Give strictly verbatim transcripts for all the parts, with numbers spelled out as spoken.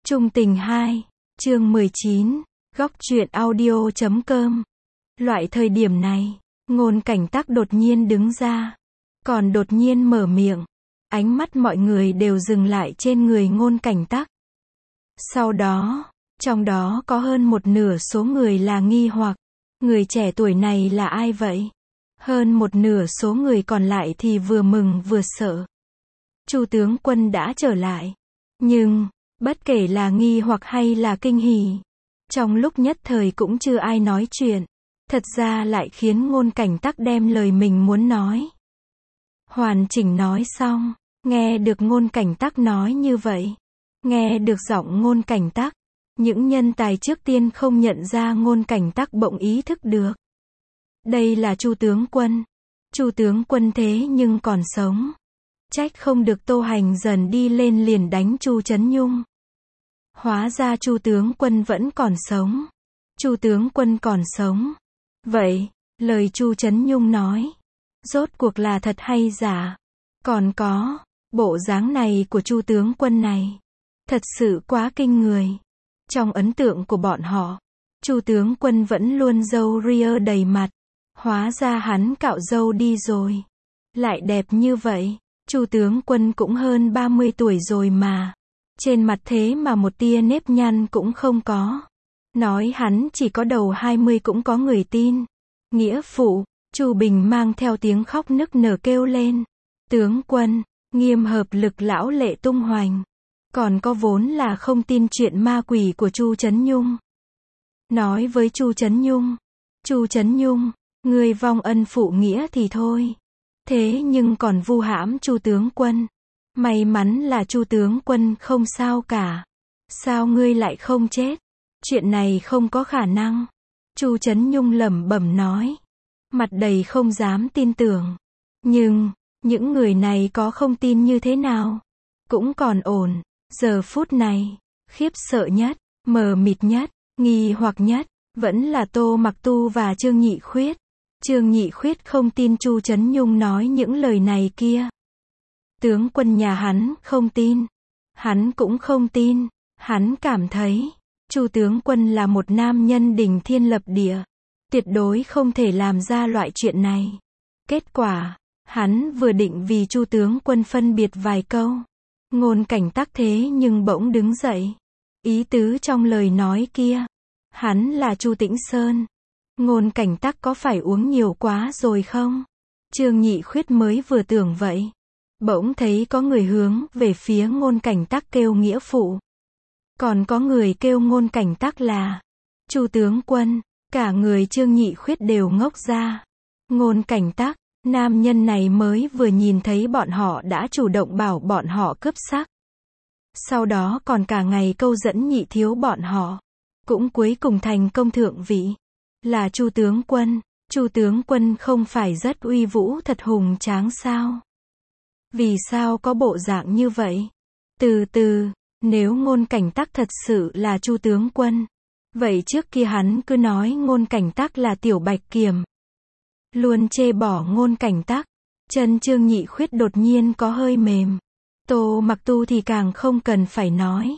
Chung tình hai, chương mười chín, góc truyện audio chấm com. Loại thời điểm này, Ngôn Cảnh Tắc đột nhiên đứng ra, còn đột nhiên mở miệng. Ánh mắt mọi người đều dừng lại trên người Ngôn Cảnh Tắc. Sau đó, trong đó có hơn một nửa số người là nghi hoặc, người trẻ tuổi này là ai vậy? Hơn một nửa số người còn lại thì vừa mừng vừa sợ. Chu tướng quân đã trở lại. Nhưng, bất kể là nghi hoặc hay là kinh hỉ, trong lúc nhất thời cũng chưa ai nói chuyện. Thật ra lại khiến Ngôn Cảnh Tắc đem lời mình muốn nói hoàn chỉnh nói xong. Nghe được Ngôn Cảnh Tắc nói như vậy, nghe được giọng Ngôn Cảnh Tắc, những nhân tài trước tiên không nhận ra Ngôn Cảnh Tắc bỗng ý thức được. Đây là Chu tướng quân. Chu tướng quân thế nhưng còn sống. Trách không được Tô Hành dần đi lên liền đánh Chu Chấn Nhung. Hóa ra Chu tướng quân vẫn còn sống. Chu tướng quân còn sống. Vậy, lời Chu Chấn Nhung nói, rốt cuộc là thật hay giả? Còn có, bộ dáng này của Chu tướng quân này, thật sự quá kinh người. Trong ấn tượng của bọn họ, Chu tướng quân vẫn luôn râu ria đầy mặt. Hóa ra hắn cạo râu đi rồi. Lại đẹp như vậy. Chu tướng quân cũng hơn ba mươi tuổi rồi mà. Trên mặt thế mà một tia nếp nhăn cũng không có. Nói hắn chỉ có đầu hai mươi cũng có người tin. Nghĩa phụ, Chu Bình mang theo tiếng khóc nức nở kêu lên. Tướng quân, nghiêm hợp lực lão lệ tung hoành. Còn có vốn là không tin chuyện ma quỷ của Chu Chấn Nhung. Nói với Chu Chấn Nhung. Chu Chấn Nhung, ngươi vong ân phụ nghĩa thì thôi. Thế nhưng còn vu hãm Chu tướng quân. May mắn là Chu tướng quân không sao cả. Sao ngươi lại không chết? Chuyện này không có khả năng. Chu Chấn Nhung lẩm bẩm nói. Mặt đầy không dám tin tưởng. Nhưng, những người này có không tin như thế nào? Cũng còn ổn. Giờ phút này, khiếp sợ nhất, mờ mịt nhất, nghi hoặc nhất, vẫn là Tô Mặc Tu và Trương Nhị Khuyết. Trương Nhị Khuyết không tin Chu Chấn Nhung nói những lời này kia. Tướng quân nhà hắn không tin. Hắn cũng không tin. Hắn cảm thấy, Chu tướng quân là một nam nhân đỉnh thiên lập địa. Tuyệt đối không thể làm ra loại chuyện này. Kết quả, hắn vừa định vì Chu tướng quân phân biệt vài câu. Ngôn Cảnh Tắc thế nhưng bỗng đứng dậy. Ý tứ trong lời nói kia, hắn là Chu Tĩnh Sơn. Ngôn Cảnh Tắc có phải uống nhiều quá rồi không? Trương Nhị Khuyết mới vừa tưởng vậy. Bỗng thấy có người hướng về phía Ngôn Cảnh Tắc kêu nghĩa phụ. Còn có người kêu Ngôn Cảnh Tắc là Chu tướng quân. Cả người Trương Nhị Khuyết đều ngốc ra. Ngôn Cảnh Tắc, nam nhân này mới vừa nhìn thấy bọn họ đã chủ động bảo bọn họ cướp sắc. Sau đó còn cả ngày câu dẫn nhị thiếu bọn họ. Cũng cuối cùng thành công thượng vị. Là Chu tướng quân. Chu tướng quân không phải rất uy vũ thật hùng tráng sao? Vì sao có bộ dạng như vậy? Từ từ, nếu Ngôn Cảnh Tắc thật sự là Chu tướng quân, vậy trước kia hắn cứ nói Ngôn Cảnh Tắc là tiểu bạch kiểm. Luôn chê bỏ Ngôn Cảnh Tắc. Chân Trương Nhị Khuyết đột nhiên có hơi mềm. Tô Mặc Tu thì càng không cần phải nói.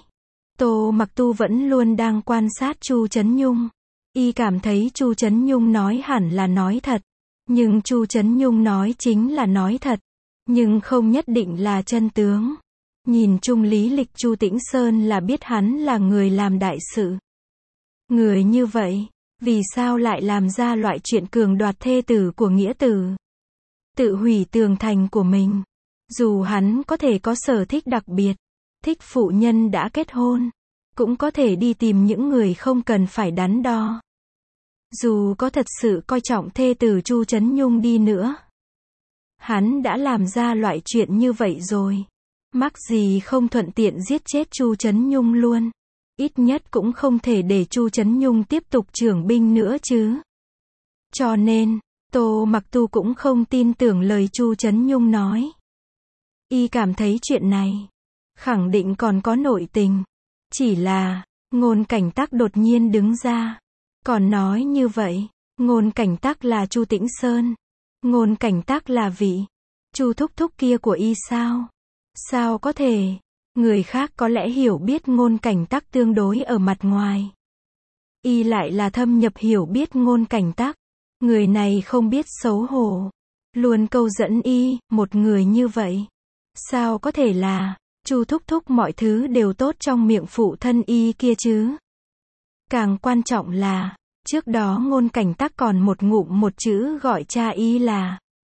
Tô Mặc Tu vẫn luôn đang quan sát Chu Chấn Nhung. Y cảm thấy Chu Chấn Nhung nói hẳn là nói thật. Nhưng Chu Chấn Nhung nói chính là nói thật. Nhưng không nhất định là chân tướng. Nhìn chung lý lịch Chu Tĩnh Sơn là biết hắn là người làm đại sự. Người như vậy, vì sao lại làm ra loại chuyện cường đoạt thê tử của nghĩa tử? Tự hủy tường thành của mình. Dù hắn có thể có sở thích đặc biệt, thích phụ nhân đã kết hôn, cũng có thể đi tìm những người không cần phải đắn đo. Dù có thật sự coi trọng thê tử Chu Chấn Nhung đi nữa, hắn đã làm ra loại chuyện như vậy rồi. Mắc gì không thuận tiện giết chết Chu Chấn Nhung luôn. Ít nhất cũng không thể để Chu Chấn Nhung tiếp tục trưởng binh nữa chứ. Cho nên, Tô Mặc Tu cũng không tin tưởng lời Chu Chấn Nhung nói. Y cảm thấy chuyện này khẳng định còn có nội tình. Chỉ là, Ngôn Cảnh Tắc đột nhiên đứng ra. Còn nói như vậy, Ngôn Cảnh Tắc là Chu Tĩnh Sơn. Ngôn Cảnh Tắc là vị Chu thúc thúc kia của y sao? Sao có thể? Người khác có lẽ hiểu biết Ngôn Cảnh Tắc tương đối ở mặt ngoài. Y lại là thâm nhập hiểu biết Ngôn Cảnh Tắc. Người này không biết xấu hổ. Luôn câu dẫn Y, một người như vậy. Sao có thể là, Chu thúc thúc mọi thứ đều tốt trong miệng phụ thân Y kia chứ? Càng quan trọng là, trước đó Ngôn Cảnh Tắc còn một ngụm một chữ gọi cha Y là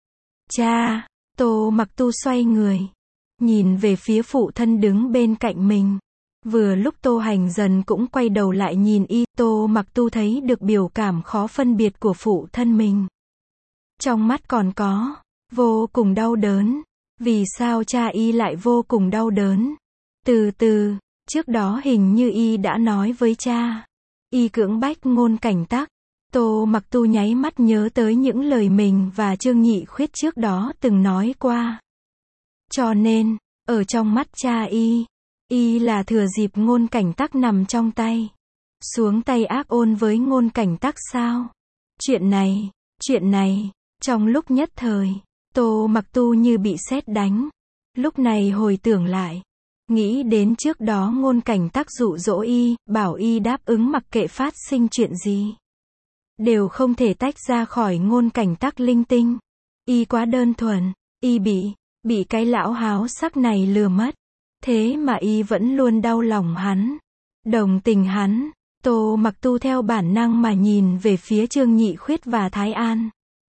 cha. Tô Mặc Tu xoay người, nhìn về phía phụ thân đứng bên cạnh mình. Vừa lúc Tô Hành Dần cũng quay đầu lại nhìn Y, Tô Mặc Tu thấy được biểu cảm khó phân biệt của phụ thân mình. Trong mắt còn có vô cùng đau đớn. Vì sao cha Y lại vô cùng đau đớn? Từ từ, trước đó hình như Y đã nói với cha, Y cưỡng bách Ngôn Cảnh Tắc. Tô Mặc Tu nháy mắt nhớ tới những lời mình và Trương Nhị Khuyết trước đó từng nói qua. Cho nên, ở trong mắt cha Y, Y là thừa dịp Ngôn Cảnh Tắc nằm trong tay, xuống tay ác ôn với Ngôn Cảnh Tắc sao? Chuyện này, chuyện này, trong lúc nhất thời, Tô Mặc Tu như bị sét đánh. Lúc này hồi tưởng lại, nghĩ đến trước đó Ngôn Cảnh Tắc dụ dỗ Y, bảo Y đáp ứng mặc kệ phát sinh chuyện gì, đều không thể tách ra khỏi Ngôn Cảnh Tắc linh tinh. Y quá đơn thuần, Y bị, bị cái lão háo sắc này lừa mất. Thế mà Y vẫn luôn đau lòng hắn, đồng tình hắn. Tô Mặc Tu theo bản năng mà nhìn về phía Trương Nhị Khuyết và Thái An.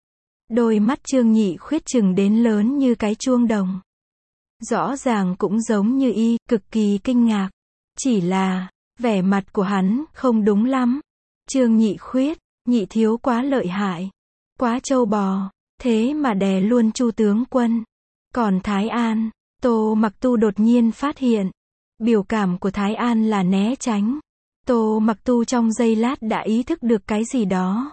Đôi mắt Trương Nhị Khuyết trừng đến lớn như cái chuông đồng. Rõ ràng cũng giống như Y, cực kỳ kinh ngạc. Chỉ là, vẻ mặt của hắn không đúng lắm. Trương Nhị Khuyết, Nhị thiếu quá lợi hại, quá trâu bò, thế mà đè luôn Chu tướng quân. Còn Thái An, Tô Mặc Tu đột nhiên phát hiện, biểu cảm của Thái An là né tránh. Tô Mặc Tu trong giây lát đã ý thức được cái gì đó.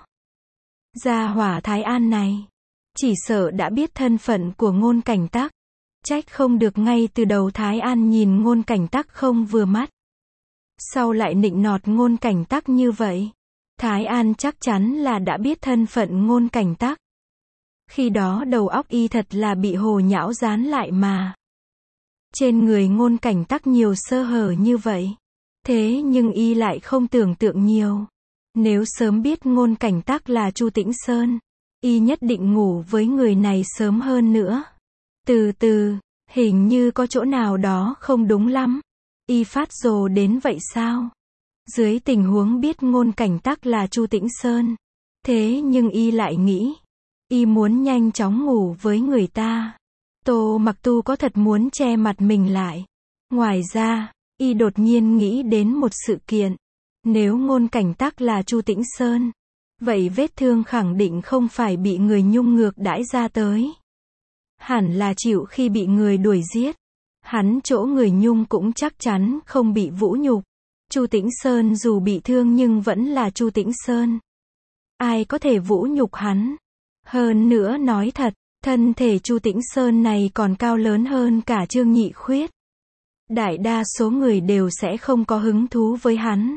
Gia hỏa Thái An này, chỉ sợ đã biết thân phận của Ngôn Cảnh Tắc. Trách không được ngay từ đầu Thái An nhìn Ngôn Cảnh Tắc không vừa mắt. Sau lại nịnh nọt Ngôn Cảnh Tắc như vậy. Thái An chắc chắn là đã biết thân phận Ngôn Cảnh Tắc. Khi đó đầu óc Y thật là bị hồ nhão dán lại mà. Trên người Ngôn Cảnh Tắc nhiều sơ hở như vậy. Thế nhưng Y lại không tưởng tượng nhiều. Nếu sớm biết Ngôn Cảnh Tắc là Chu Tĩnh Sơn, Y nhất định ngủ với người này sớm hơn nữa. Từ từ, hình như có chỗ nào đó không đúng lắm. Y phát rồ đến vậy sao? Dưới tình huống biết Ngôn Cảnh Tắc là Chu Tĩnh Sơn, thế nhưng Y lại nghĩ, Y muốn nhanh chóng ngủ với người ta. Tô Mặc Tu có thật muốn che mặt mình lại. Ngoài ra, Y đột nhiên nghĩ đến một sự kiện. Nếu Ngôn Cảnh Tắc là Chu Tĩnh Sơn, vậy vết thương khẳng định không phải bị người Nhung ngược đãi ra tới. Hẳn là chịu khi bị người đuổi giết. Hắn chỗ người Nhung cũng chắc chắn không bị vũ nhục. Chu Tĩnh Sơn dù bị thương nhưng vẫn là Chu Tĩnh Sơn. Ai có thể vũ nhục hắn? Hơn nữa nói thật, thân thể Chu Tĩnh Sơn này còn cao lớn hơn cả Trương Nhị Khuyết. Đại đa số người đều sẽ không có hứng thú với hắn.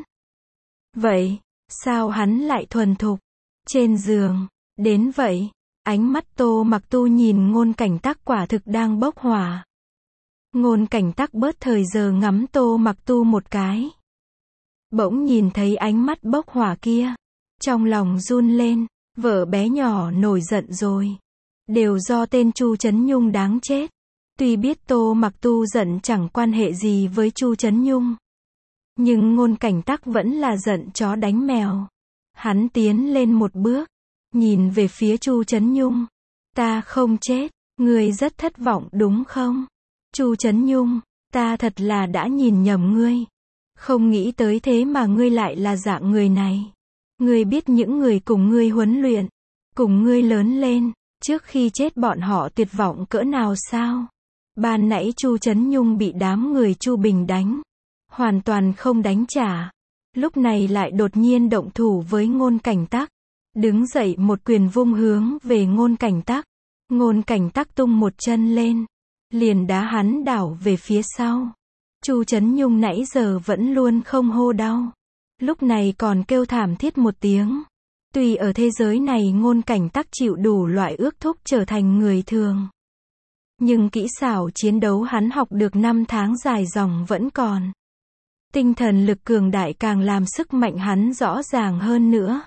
Vậy, sao hắn lại thuần thục? Trên giường, đến vậy, ánh mắt Tô Mặc Tu nhìn Ngôn Cảnh Tắc quả thực đang bốc hỏa. Ngôn Cảnh Tắc bớt thời giờ ngắm Tô Mặc Tu một cái. Bỗng nhìn thấy ánh mắt bốc hỏa kia. Trong lòng run lên, vợ bé nhỏ nổi giận rồi. Đều do tên Chu Chấn Nhung đáng chết. Tuy biết Tô Mặc Tu giận chẳng quan hệ gì với Chu Chấn Nhung. Nhưng Ngôn Cảnh Tắc vẫn là giận chó đánh mèo. Hắn tiến lên một bước, nhìn về phía Chu Chấn Nhung. Ta không chết, ngươi rất thất vọng đúng không? Chu Chấn Nhung, ta thật là đã nhìn nhầm ngươi. Không nghĩ tới thế mà ngươi lại là dạng người này. Ngươi biết những người cùng ngươi huấn luyện, cùng ngươi lớn lên, trước khi chết bọn họ tuyệt vọng cỡ nào sao? Ban nãy Chu Chấn Nhung bị đám người Chu Bình đánh, hoàn toàn không đánh trả. Lúc này lại đột nhiên động thủ với Ngôn Cảnh Tắc. Đứng dậy một quyền vung hướng về Ngôn Cảnh Tắc. Ngôn Cảnh Tắc tung một chân lên, liền đá hắn đảo về phía sau. Chu Chấn Nhung nãy giờ vẫn luôn không hô đau. Lúc này còn kêu thảm thiết một tiếng. Tuy ở thế giới này Ngôn Cảnh Tắc chịu đủ loại ước thúc trở thành người thường. Nhưng kỹ xảo chiến đấu hắn học được năm tháng dài dòng vẫn còn. Tinh thần lực cường đại càng làm sức mạnh hắn rõ ràng hơn nữa.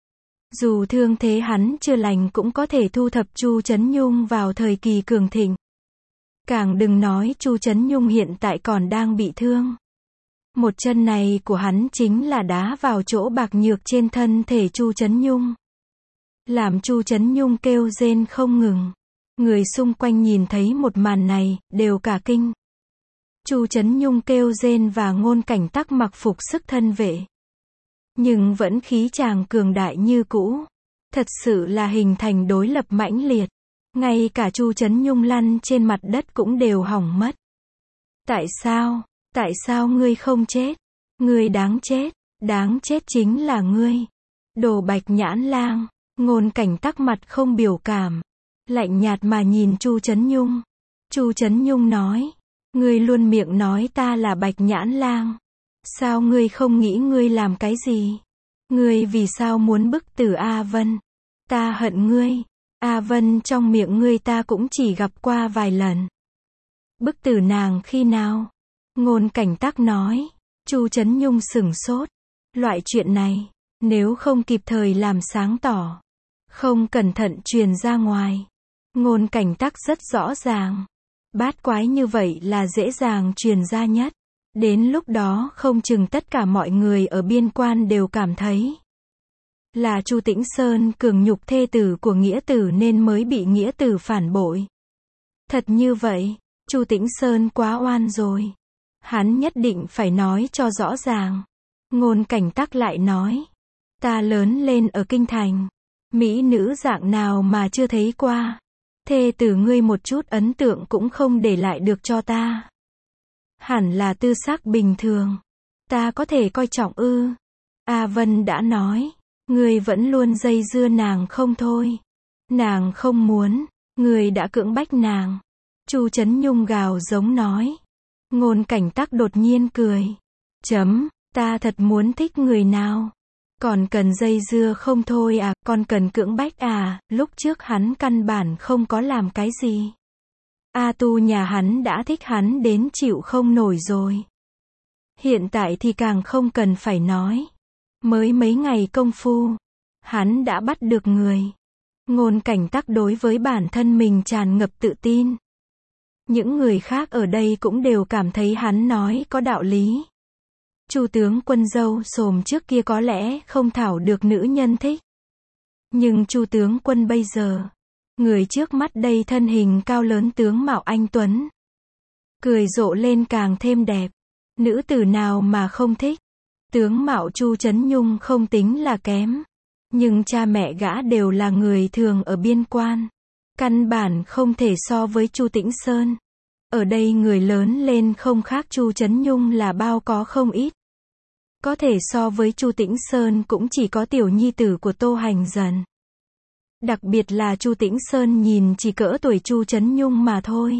Dù thương thế hắn chưa lành cũng có thể thu thập Chu Chấn Nhung vào thời kỳ cường thịnh. Càng đừng nói Chu Chấn Nhung hiện tại còn đang bị thương. Một chân này của hắn chính là đá vào chỗ bạc nhược trên thân thể Chu Chấn Nhung. Làm Chu Chấn Nhung kêu rên không ngừng. Người xung quanh nhìn thấy một màn này, đều cả kinh. Chu Chấn Nhung kêu rên và Ngôn Cảnh Tắc mặc phục sức thân vệ. Nhưng vẫn khí chàng cường đại như cũ. Thật sự là hình thành đối lập mãnh liệt. Ngay cả Chu Chấn Nhung lăn trên mặt đất cũng đều hỏng mất. Tại sao? Tại sao ngươi không chết? Ngươi đáng chết. Đáng chết chính là ngươi. Đồ Bạch Nhãn Lang. Ngôn Cảnh Tắc mặt không biểu cảm. Lạnh nhạt mà nhìn Chu Chấn Nhung. Chu Chấn Nhung nói. Ngươi luôn miệng nói ta là Bạch Nhãn Lang. Sao ngươi không nghĩ ngươi làm cái gì? Ngươi vì sao muốn bức tử A Vân? Ta hận ngươi. A Vân trong miệng ngươi ta cũng chỉ gặp qua vài lần. Bức tử nàng khi nào? Ngôn Cảnh Tắc nói. Chu Chấn Nhung sửng sốt. Loại chuyện này, nếu không kịp thời làm sáng tỏ, không cẩn thận truyền ra ngoài. Ngôn Cảnh Tắc rất rõ ràng. Bát quái như vậy là dễ dàng truyền ra nhất. Đến lúc đó không chừng tất cả mọi người ở biên quan đều cảm thấy là Chu Tĩnh Sơn cường nhục thê tử của nghĩa tử nên mới bị nghĩa tử phản bội. Thật như vậy, Chu Tĩnh Sơn quá oan rồi. Hắn nhất định phải nói cho rõ ràng. Ngôn Cảnh Tắc lại nói. Ta lớn lên ở kinh thành. Mỹ nữ dạng nào mà chưa thấy qua. Thê tử ngươi một chút ấn tượng cũng không để lại được cho ta. Hẳn là tư sắc bình thường. Ta có thể coi trọng ư? A Vân đã nói. Ngươi vẫn luôn dây dưa nàng không thôi. Nàng không muốn. Ngươi đã cưỡng bách nàng. Chu Chấn Nhung gào giống nói. Ngôn Cảnh Tắc đột nhiên cười. Chấm, ta thật muốn thích người nào. Còn cần dây dưa không thôi à, còn cần cưỡng bách à, lúc trước hắn căn bản không có làm cái gì. A Tu nhà hắn đã thích hắn đến chịu không nổi rồi. Hiện tại thì càng không cần phải nói. Mới mấy ngày công phu, hắn đã bắt được người. Ngôn Cảnh Tắc đối với bản thân mình tràn ngập tự tin. Những người khác ở đây cũng đều cảm thấy hắn nói có đạo lý. Chu tướng quân dâu xồm trước kia có lẽ không thảo được nữ nhân thích. Nhưng Chu tướng quân bây giờ, người trước mắt đây thân hình cao lớn tướng mạo anh tuấn. Cười rộ lên càng thêm đẹp. Nữ tử nào mà không thích. Tướng mạo Chu Chấn Nhung không tính là kém. Nhưng cha mẹ gã đều là người thường ở biên quan. Căn bản không thể so với Chu Tĩnh Sơn. Ở đây người lớn lên không khác Chu Chấn Nhung là bao có không ít. Có thể so với Chu Tĩnh Sơn cũng chỉ có tiểu nhi tử của Tô Hành Dần. Đặc biệt là Chu Tĩnh Sơn nhìn chỉ cỡ tuổi Chu Chấn Nhung mà thôi.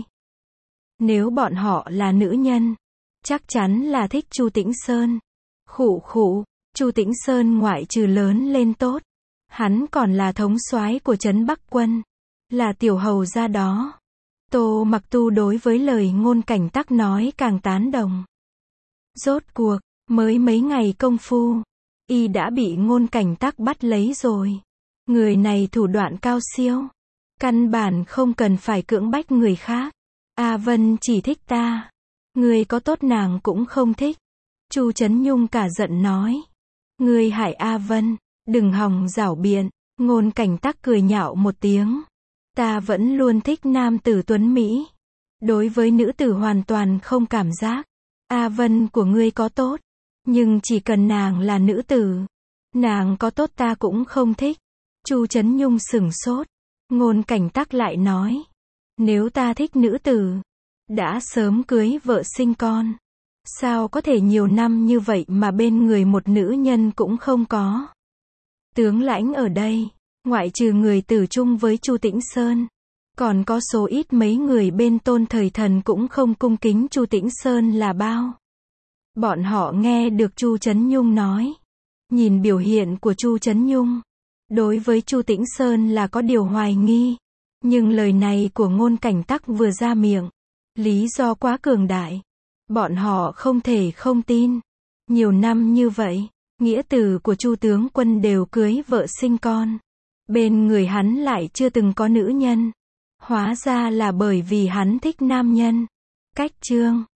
Nếu bọn họ là nữ nhân, chắc chắn là thích Chu Tĩnh Sơn. Khụ khụ, Chu Tĩnh Sơn ngoại trừ lớn lên tốt, hắn còn là thống soái của trấn Bắc Quân, là tiểu hầu gia đó. Tô Mặc Tu đối với lời Ngôn Cảnh Tắc nói càng tán đồng. Rốt cuộc, mới mấy ngày công phu, y đã bị Ngôn Cảnh Tắc bắt lấy rồi. Người này thủ đoạn cao siêu, căn bản không cần phải cưỡng bách người khác. A Vân chỉ thích ta, người có tốt nàng cũng không thích. Chu Chấn Nhung cả giận nói. Người hại A Vân, đừng hòng giảo biện. Ngôn Cảnh Tắc cười nhạo một tiếng. Ta vẫn luôn thích nam tử tuấn Mỹ. Đối với nữ tử hoàn toàn không cảm giác. A Vân của ngươi có tốt, nhưng chỉ cần nàng là nữ tử, nàng có tốt ta cũng không thích. Chu Chấn Nhung sửng sốt. Ngôn Cảnh Tắc lại nói. Nếu ta thích nữ tử, đã sớm cưới vợ sinh con. Sao có thể nhiều năm như vậy mà bên người một nữ nhân cũng không có. Tướng lãnh ở đây, ngoại trừ người tử chung với Chu Tĩnh Sơn, còn có số ít mấy người bên Tôn Thời Thần cũng không cung kính Chu Tĩnh Sơn là bao. Bọn họ nghe được Chu Chấn Nhung nói, nhìn biểu hiện của Chu Chấn Nhung, đối với Chu Tĩnh Sơn là có điều hoài nghi, Nhưng lời này của Ngôn Cảnh Tắc vừa ra miệng, lý do quá cường đại. Bọn họ không thể không tin. Nhiều năm như vậy, nghĩa tử của Chu tướng quân đều cưới vợ sinh con. Bên người hắn lại chưa từng có nữ nhân. Hóa ra là bởi vì hắn thích nam nhân. Cách chương